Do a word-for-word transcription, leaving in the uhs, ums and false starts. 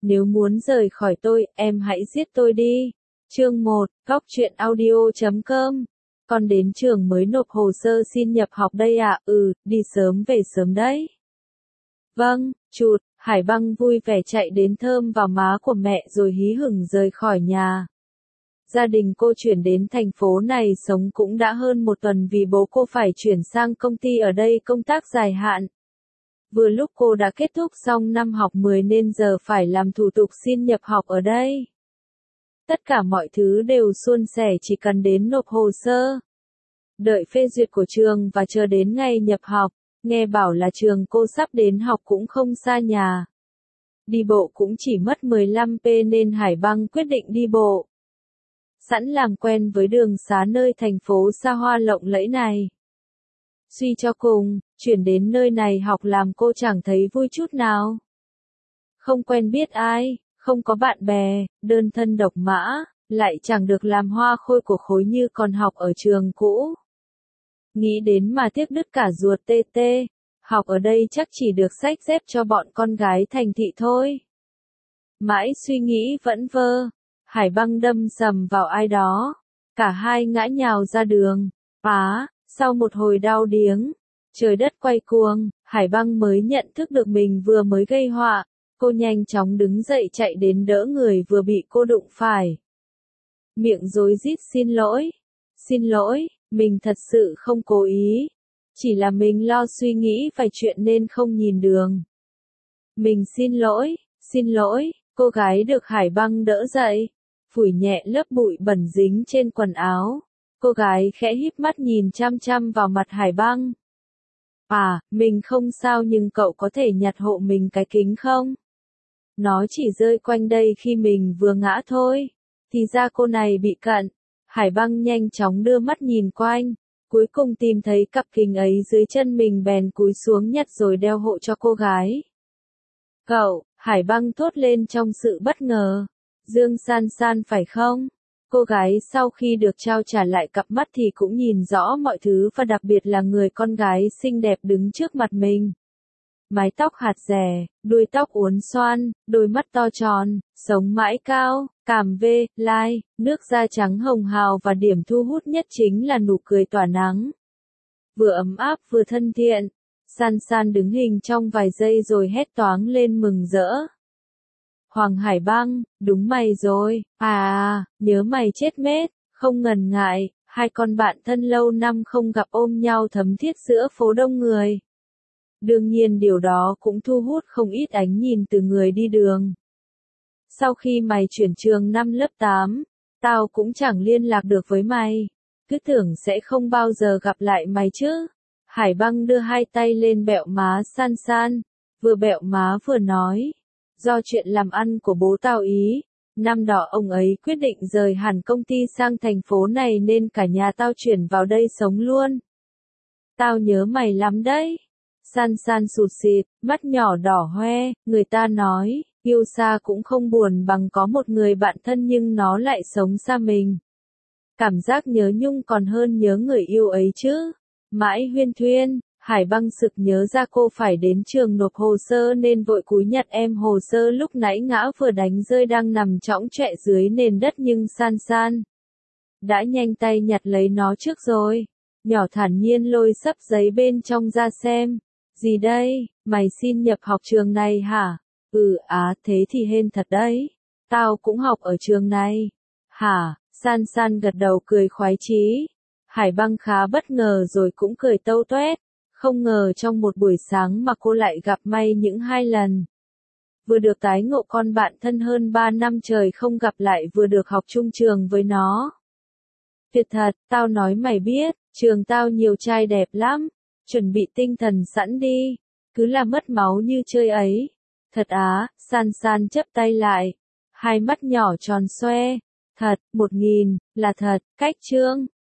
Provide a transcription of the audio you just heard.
Nếu muốn rời khỏi tôi, em hãy giết tôi đi. Chương một, Góc truyện audio chấm com. Con đến trường mới nộp hồ sơ xin nhập học đây ạ, à? Ừ, đi sớm về sớm đấy. Vâng, chụt, Hải Băng vui vẻ chạy đến thơm vào má của mẹ rồi hí hửng rời khỏi nhà. Gia đình cô chuyển đến thành phố này sống cũng đã hơn một tuần vì bố cô phải chuyển sang công ty ở đây công tác dài hạn. Vừa lúc cô đã kết thúc xong năm học mười nên giờ phải làm thủ tục xin nhập học ở đây. Tất cả mọi thứ đều suôn sẻ, chỉ cần đến nộp hồ sơ, đợi phê duyệt của trường và chờ đến ngày nhập học. Nghe bảo là trường cô sắp đến học cũng không xa nhà. Đi bộ cũng chỉ mất mười lăm phút nên Hải Băng quyết định đi bộ. Sẵn làm quen với đường xá nơi thành phố xa hoa lộng lẫy này. Suy cho cùng, chuyển đến nơi này học làm cô chẳng thấy vui chút nào. Không quen biết ai, không có bạn bè, đơn thân độc mã, lại chẳng được làm hoa khôi của khối như còn học ở trường cũ. Nghĩ đến mà tiếc đứt cả ruột tê tê, học ở đây chắc chỉ được xách dép cho bọn con gái thành thị thôi. Mãi suy nghĩ vẫn vơ, Hải Băng đâm sầm vào ai đó, cả hai ngã nhào ra đường, á, sau một hồi đau điếng, trời đất quay cuồng, Hải Băng mới nhận thức được mình vừa mới gây họa, cô nhanh chóng đứng dậy chạy đến đỡ người vừa bị cô đụng phải. Miệng rối rít xin lỗi, xin lỗi. Mình thật sự không cố ý. Chỉ là mình lo suy nghĩ vài chuyện nên không nhìn đường. Mình xin lỗi, xin lỗi, cô gái được Hải Băng đỡ dậy, phủi nhẹ lớp bụi bẩn dính trên quần áo. Cô gái khẽ híp mắt nhìn chăm chăm vào mặt Hải Băng. À, mình không sao nhưng cậu có thể nhặt hộ mình cái kính không? Nó chỉ rơi quanh đây khi mình vừa ngã thôi. Thì ra cô này bị cận. Hải Băng nhanh chóng đưa mắt nhìn quanh, cuối cùng tìm thấy cặp kính ấy dưới chân mình bèn cúi xuống nhặt rồi đeo hộ cho cô gái. Cậu, Hải Băng thốt lên trong sự bất ngờ. Dương San San phải không? Cô gái sau khi được trao trả lại cặp mắt thì cũng nhìn rõ mọi thứ và đặc biệt là người con gái xinh đẹp đứng trước mặt mình. Mái tóc hạt rẻ, đuôi tóc uốn xoăn, đôi mắt to tròn, sống mãi cao, cằm vê, lai, nước da trắng hồng hào và điểm thu hút nhất chính là nụ cười tỏa nắng. Vừa ấm áp vừa thân thiện, San San đứng hình trong vài giây rồi hét toáng lên mừng rỡ. Hoàng Hải Băng, đúng mày rồi, à, nhớ mày chết mết, không ngần ngại, hai con bạn thân lâu năm không gặp ôm nhau thấm thiết giữa phố đông người. Đương nhiên điều đó cũng thu hút không ít ánh nhìn từ người đi đường. Sau khi mày chuyển trường năm lớp tám, tao cũng chẳng liên lạc được với mày. Cứ tưởng sẽ không bao giờ gặp lại mày chứ. Hải Băng đưa hai tay lên bẹo má San San, vừa bẹo má vừa nói. Do chuyện làm ăn của bố tao ý, năm đó ông ấy quyết định rời hẳn công ty sang thành phố này nên cả nhà tao chuyển vào đây sống luôn. Tao nhớ mày lắm đấy. San San sụt sịt, mắt nhỏ đỏ hoe, người ta nói, yêu xa cũng không buồn bằng có một người bạn thân nhưng nó lại sống xa mình. Cảm giác nhớ nhung còn hơn nhớ người yêu ấy chứ. Mãi huyên thuyên, Hải Băng sực nhớ ra cô phải đến trường nộp hồ sơ nên vội cúi nhặt em hồ sơ lúc nãy ngã vừa đánh rơi đang nằm chõng trọe dưới nền đất nhưng San San đã nhanh tay nhặt lấy nó trước rồi. Nhỏ thản nhiên lôi xấp giấy bên trong ra xem. Gì đây, mày xin nhập học trường này hả? Ừ á, thế thì hên thật đấy. Tao cũng học ở trường này. Hả? San San gật đầu cười khoái chí. Hải Băng khá bất ngờ rồi cũng cười tâu toét. Không ngờ trong một buổi sáng mà cô lại gặp may những hai lần. Vừa được tái ngộ con bạn thân hơn ba năm trời không gặp lại vừa được học chung trường với nó. Tuyệt thật, tao nói mày biết, trường tao nhiều trai đẹp lắm. Chuẩn bị tinh thần sẵn đi, cứ là mất máu như chơi ấy. Thật á, San San chắp tay lại, hai mắt nhỏ tròn xoe. Thật, một nghìn, là thật, cách chương.